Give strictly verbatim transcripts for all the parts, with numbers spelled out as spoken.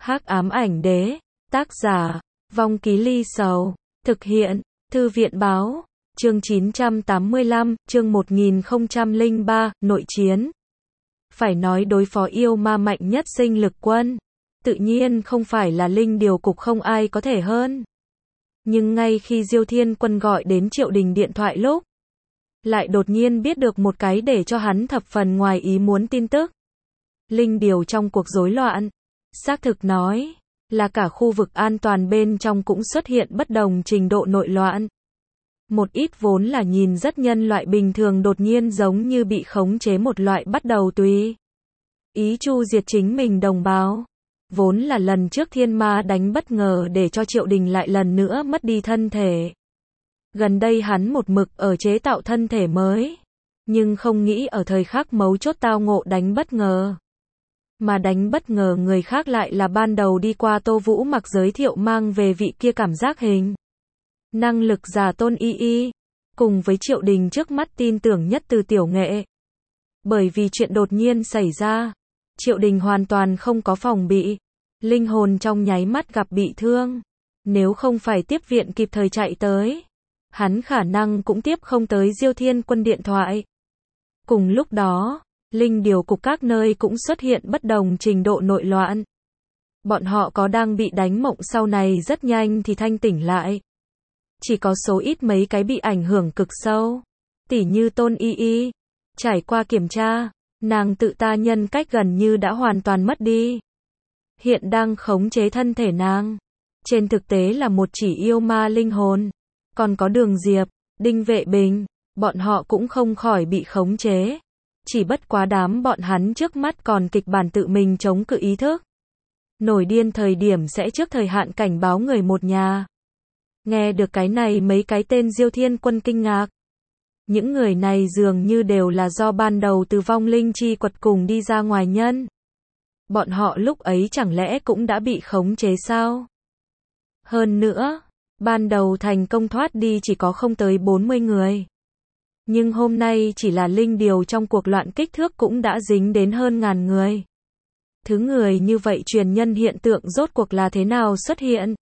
Hắc ám ảnh đế, tác giả, Vong Ký Ly Sầu, thực hiện, Thư viện báo, chương chín trăm tám mươi lăm, chương một nghìn không trăm lẻ ba, nội chiến. Phải nói đối phó yêu ma mạnh nhất sinh lực quân, tự nhiên không phải là Linh Điều Cục, không ai có thể hơn. Nhưng ngay khi Diêu Thiên Quân gọi đến Triệu Đình điện thoại lúc, lại đột nhiên biết được một cái để cho hắn thập phần ngoài ý muốn tin tức. Linh Điều trong cuộc rối loạn, xác thực nói, là cả khu vực an toàn bên trong cũng xuất hiện bất đồng trình độ nội loạn. Một ít vốn là nhìn rất nhân loại bình thường đột nhiên giống như bị khống chế một loại bắt đầu tùy ý chu diệt chính mình đồng bào. Vốn là lần trước thiên ma đánh bất ngờ để cho Triệu Đình lại lần nữa mất đi thân thể. Gần đây hắn một mực ở chế tạo thân thể mới, nhưng không nghĩ ở thời khắc mấu chốt tao ngộ đánh bất ngờ. Mà đánh bất ngờ người khác lại là ban đầu đi qua Tô Vũ Mặc giới thiệu mang về vị kia cảm giác hình năng lực giả Tôn Y Y, cùng với Triệu Đình trước mắt tin tưởng nhất Từ Tiểu Nghệ. Bởi vì chuyện đột nhiên xảy ra, Triệu Đình hoàn toàn không có phòng bị, linh hồn trong nháy mắt gặp bị thương. Nếu không phải tiếp viện kịp thời chạy tới, hắn khả năng cũng tiếp không tới Diêu Thiên Quân điện thoại. Cùng lúc đó, Linh Điều Cục các nơi cũng xuất hiện bất đồng trình độ nội loạn. Bọn họ có đang bị đánh mộng, sau này rất nhanh thì thanh tỉnh lại. Chỉ có số ít mấy cái bị ảnh hưởng cực sâu. Tỉ như Tôn Y Y, trải qua kiểm tra, nàng tự ta nhân cách gần như đã hoàn toàn mất đi. Hiện đang khống chế thân thể nàng, trên thực tế là một chỉ yêu ma linh hồn. Còn có Đường Diệp, Đinh Vệ Bình, bọn họ cũng không khỏi bị khống chế. Chỉ bất quá đám bọn hắn trước mắt còn kịch bản tự mình chống cự ý thức. Nổi điên thời điểm sẽ trước thời hạn cảnh báo người một nhà. Nghe được cái này mấy cái tên Diêu Thiên Quân kinh ngạc. Những người này dường như đều là do ban đầu từ vong linh chi quật cùng đi ra ngoài nhân. Bọn họ lúc ấy chẳng lẽ cũng đã bị khống chế sao? Hơn nữa, ban đầu thành công thoát đi chỉ có không tới bốn mươi người. Nhưng hôm nay chỉ là Linh Điều trong cuộc loạn kích thước cũng đã dính đến hơn ngàn người. Thứ người như vậy truyền nhân hiện tượng rốt cuộc là thế nào xuất hiện?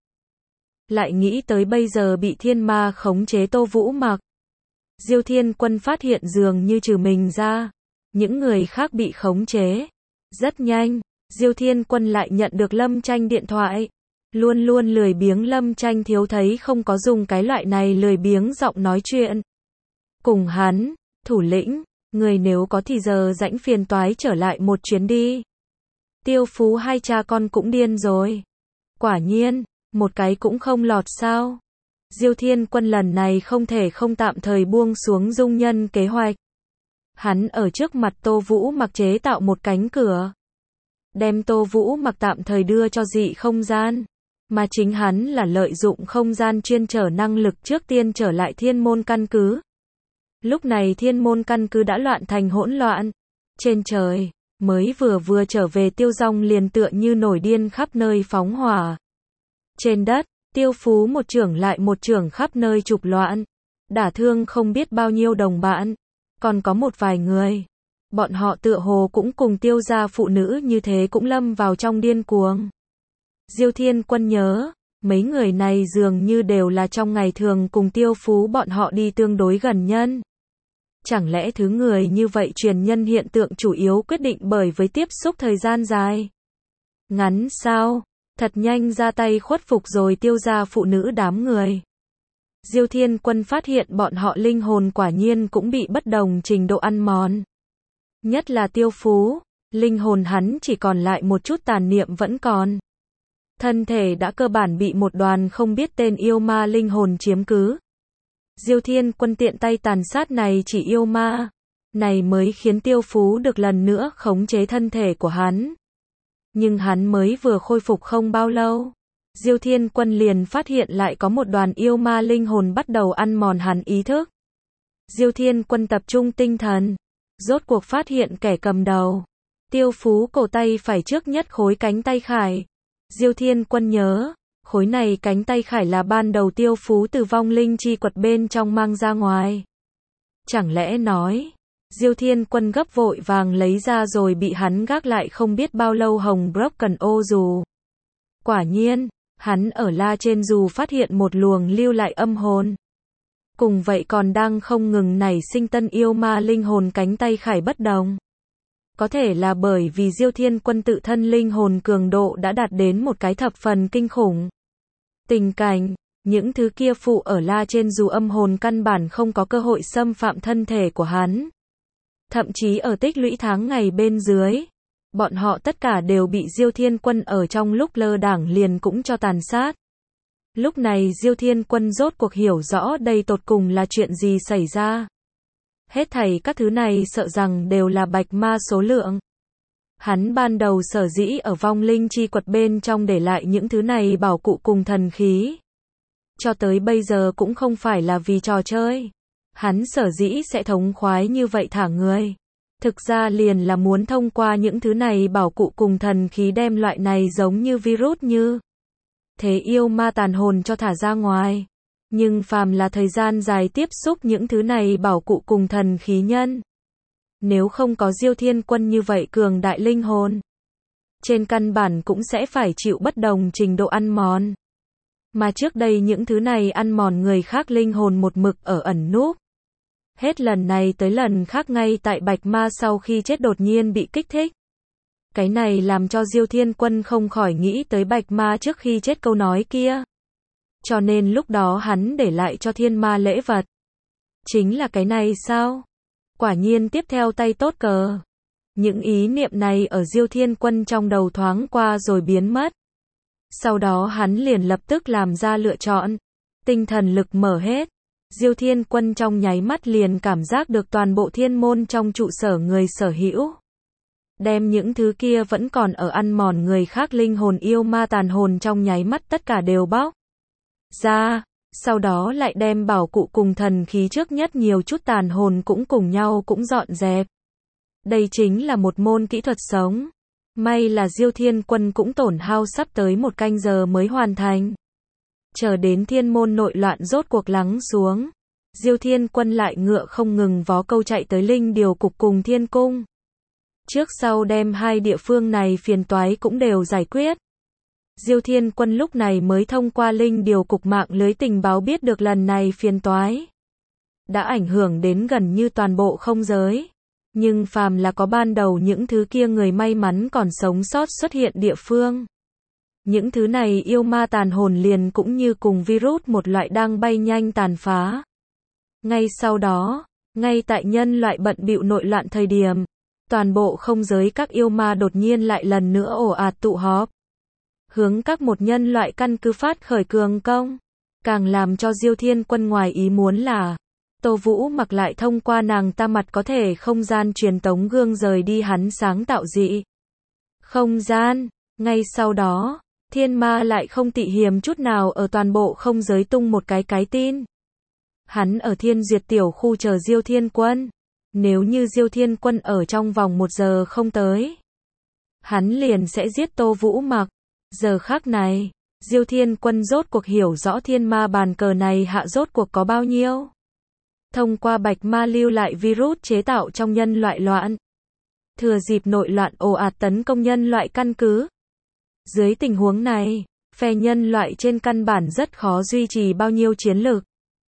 Lại nghĩ tới bây giờ bị thiên ma khống chế Tô Vũ Mặc. Diêu Thiên Quân phát hiện dường như trừ mình ra, những người khác bị khống chế. Rất nhanh, Diêu Thiên Quân lại nhận được Lâm Tranh điện thoại. Luôn luôn lười biếng Lâm Tranh thiếu thấy không có dùng cái loại này lười biếng giọng nói chuyện. Cùng hắn, thủ lĩnh, người nếu có thì giờ rãnh phiền toái trở lại một chuyến đi. Tiêu Phú hai cha con cũng điên rồi. Quả nhiên, một cái cũng không lọt sao. Diêu Thiên Quân lần này không thể không tạm thời buông xuống dung nhân kế hoạch. Hắn ở trước mặt Tô Vũ Mặc chế tạo một cánh cửa. Đem Tô Vũ Mặc tạm thời đưa cho dị không gian. Mà chính hắn là lợi dụng không gian chuyên trở năng lực trước tiên trở lại thiên môn căn cứ. Lúc này thiên môn căn cứ đã loạn thành hỗn loạn. Trên trời, mới vừa vừa trở về Tiêu Dòng liền tựa như nổi điên khắp nơi phóng hỏa. Trên đất, Tiêu Phú một trưởng lại một trưởng khắp nơi trục loạn. Đả thương không biết bao nhiêu đồng bạn. Còn có một vài người. Bọn họ tựa hồ cũng cùng Tiêu gia phụ nữ như thế cũng lâm vào trong điên cuồng. Diêu Thiên Quân nhớ, mấy người này dường như đều là trong ngày thường cùng Tiêu Phú bọn họ đi tương đối gần nhân. Chẳng lẽ thứ người như vậy truyền nhân hiện tượng chủ yếu quyết định bởi với tiếp xúc thời gian dài? Ngắn sao? Thật nhanh ra tay khuất phục rồi Tiêu gia phụ nữ đám người. Diêu Thiên Quân phát hiện bọn họ linh hồn quả nhiên cũng bị bất đồng trình độ ăn mòn. Nhất là Tiêu Phú, linh hồn hắn chỉ còn lại một chút tàn niệm vẫn còn. Thân thể đã cơ bản bị một đoàn không biết tên yêu ma linh hồn chiếm cứ. Diêu Thiên Quân tiện tay tàn sát này chỉ yêu ma. Này mới khiến Tiêu Phú được lần nữa khống chế thân thể của hắn. Nhưng hắn mới vừa khôi phục không bao lâu. Diêu Thiên Quân liền phát hiện lại có một đoàn yêu ma linh hồn bắt đầu ăn mòn hắn ý thức. Diêu Thiên Quân tập trung tinh thần. Rốt cuộc phát hiện kẻ cầm đầu. Tiêu Phú cổ tay phải trước nhất khối cánh tay khải. Diêu Thiên Quân nhớ, khối này cánh tay khải là ban đầu Tiêu Phú từ vong linh chi quật bên trong mang ra ngoài. Chẳng lẽ nói, Diêu Thiên Quân gấp vội vàng lấy ra rồi bị hắn gác lại không biết bao lâu hồng broken ô dù. Quả nhiên, hắn ở La trên dù phát hiện một luồng lưu lại âm hồn. Cùng vậy còn đang không ngừng nảy sinh tân yêu ma linh hồn cánh tay khải bất đồng. Có thể là bởi vì Diêu Thiên Quân tự thân linh hồn cường độ đã đạt đến một cái thập phần kinh khủng. Tình cảnh, những thứ kia phụ ở La trên dù âm hồn căn bản không có cơ hội xâm phạm thân thể của hắn. Thậm chí ở tích lũy tháng ngày bên dưới, bọn họ tất cả đều bị Diêu Thiên Quân ở trong lúc lơ đãng liền cũng cho tàn sát. Lúc này Diêu Thiên Quân rốt cuộc hiểu rõ đây tột cùng là chuyện gì xảy ra. Hết thảy các thứ này sợ rằng đều là bạch ma số lượng. Hắn ban đầu sở dĩ ở vong linh chi quật bên trong để lại những thứ này bảo cụ cùng thần khí. Cho tới bây giờ cũng không phải là vì trò chơi. Hắn sở dĩ sẽ thống khoái như vậy thả người. Thực ra liền là muốn thông qua những thứ này bảo cụ cùng thần khí đem loại này giống như virus như thế yêu ma tàn hồn cho thả ra ngoài. Nhưng phàm là thời gian dài tiếp xúc những thứ này bảo cụ cùng thần khí nhân. Nếu không có Diêu Thiên Quân như vậy cường đại linh hồn, trên căn bản cũng sẽ phải chịu bất đồng trình độ ăn mòn. Mà trước đây những thứ này ăn mòn người khác linh hồn một mực ở ẩn núp. Hết lần này tới lần khác ngay tại bạch ma sau khi chết đột nhiên bị kích thích. Cái này làm cho Diêu Thiên Quân không khỏi nghĩ tới bạch ma trước khi chết câu nói kia. Cho nên lúc đó hắn để lại cho thiên ma lễ vật. Chính là cái này sao? Quả nhiên tiếp theo tay tốt cờ. Những ý niệm này ở Diêu Thiên Quân trong đầu thoáng qua rồi biến mất. Sau đó hắn liền lập tức làm ra lựa chọn. Tinh thần lực mở hết. Diêu Thiên Quân trong nháy mắt liền cảm giác được toàn bộ thiên môn trong trụ sở người sở hữu. Đem những thứ kia vẫn còn ở ăn mòn người khác linh hồn yêu ma tàn hồn trong nháy mắt tất cả đều bóc ra, sau đó lại đem bảo cụ cùng thần khí trước nhất nhiều chút tàn hồn cũng cùng nhau cũng dọn dẹp. Đây chính là một môn kỹ thuật sống. May là Diêu Thiên Quân cũng tổn hao sắp tới một canh giờ mới hoàn thành. Chờ đến thiên môn nội loạn rốt cuộc lắng xuống, Diêu Thiên Quân lại ngựa không ngừng vó câu chạy tới Linh Điều Cục cùng Thiên Cung. Trước sau đem hai địa phương này phiền toái cũng đều giải quyết. Diêu Thiên Quân lúc này mới thông qua Linh Điều Cục mạng lưới tình báo biết được lần này phiền toái đã ảnh hưởng đến gần như toàn bộ không giới. Nhưng phàm là có ban đầu những thứ kia người may mắn còn sống sót xuất hiện địa phương. Những thứ này yêu ma tàn hồn liền cũng như cùng virus một loại đang bay nhanh tàn phá. Ngay sau đó, ngay tại nhân loại bận bịu nội loạn thời điểm, toàn bộ không giới các yêu ma đột nhiên lại lần nữa ồ ạt tụ họp. Hướng các một nhân loại căn cứ phát khởi cường công. Càng làm cho Diêu Thiên Quân ngoài ý muốn là Tô Vũ Mặc lại thông qua nàng ta mặt có thể không gian truyền tống gương rời đi hắn sáng tạo dị không gian. Ngay sau đó, thiên ma lại không tị hiềm chút nào ở toàn bộ không giới tung một cái cái tin. Hắn ở Thiên Duyệt tiểu khu chờ Diêu Thiên Quân. Nếu như Diêu Thiên Quân ở trong vòng một giờ không tới, hắn liền sẽ giết Tô Vũ Mặc. Giờ khắc này, Diêu Thiên Quân rốt cuộc hiểu rõ thiên ma bàn cờ này hạ rốt cuộc có bao nhiêu. Thông qua bạch ma lưu lại virus chế tạo trong nhân loại loạn. Thừa dịp nội loạn ồ ạt tấn công nhân loại căn cứ. Dưới tình huống này, phe nhân loại trên căn bản rất khó duy trì bao nhiêu chiến lược.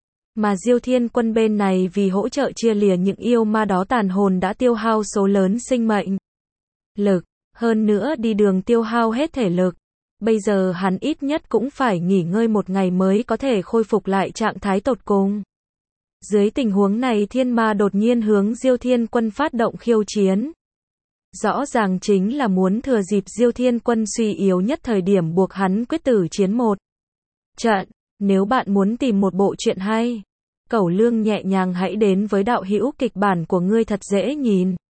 Mà Diêu Thiên Quân bên này vì hỗ trợ chia lìa những yêu ma đó tàn hồn đã tiêu hao số lớn sinh mệnh lực, hơn nữa đi đường tiêu hao hết thể lực. Bây giờ hắn ít nhất cũng phải nghỉ ngơi một ngày mới có thể khôi phục lại trạng thái tột cùng. Dưới tình huống này thiên ma đột nhiên hướng Diêu Thiên Quân phát động khiêu chiến. Rõ ràng chính là muốn thừa dịp Diêu Thiên Quân suy yếu nhất thời điểm buộc hắn quyết tử chiến một trận. Nếu bạn muốn tìm một bộ truyện hay, Cẩu Lương nhẹ nhàng hãy đến với đạo hữu kịch bản của ngươi thật dễ nhìn.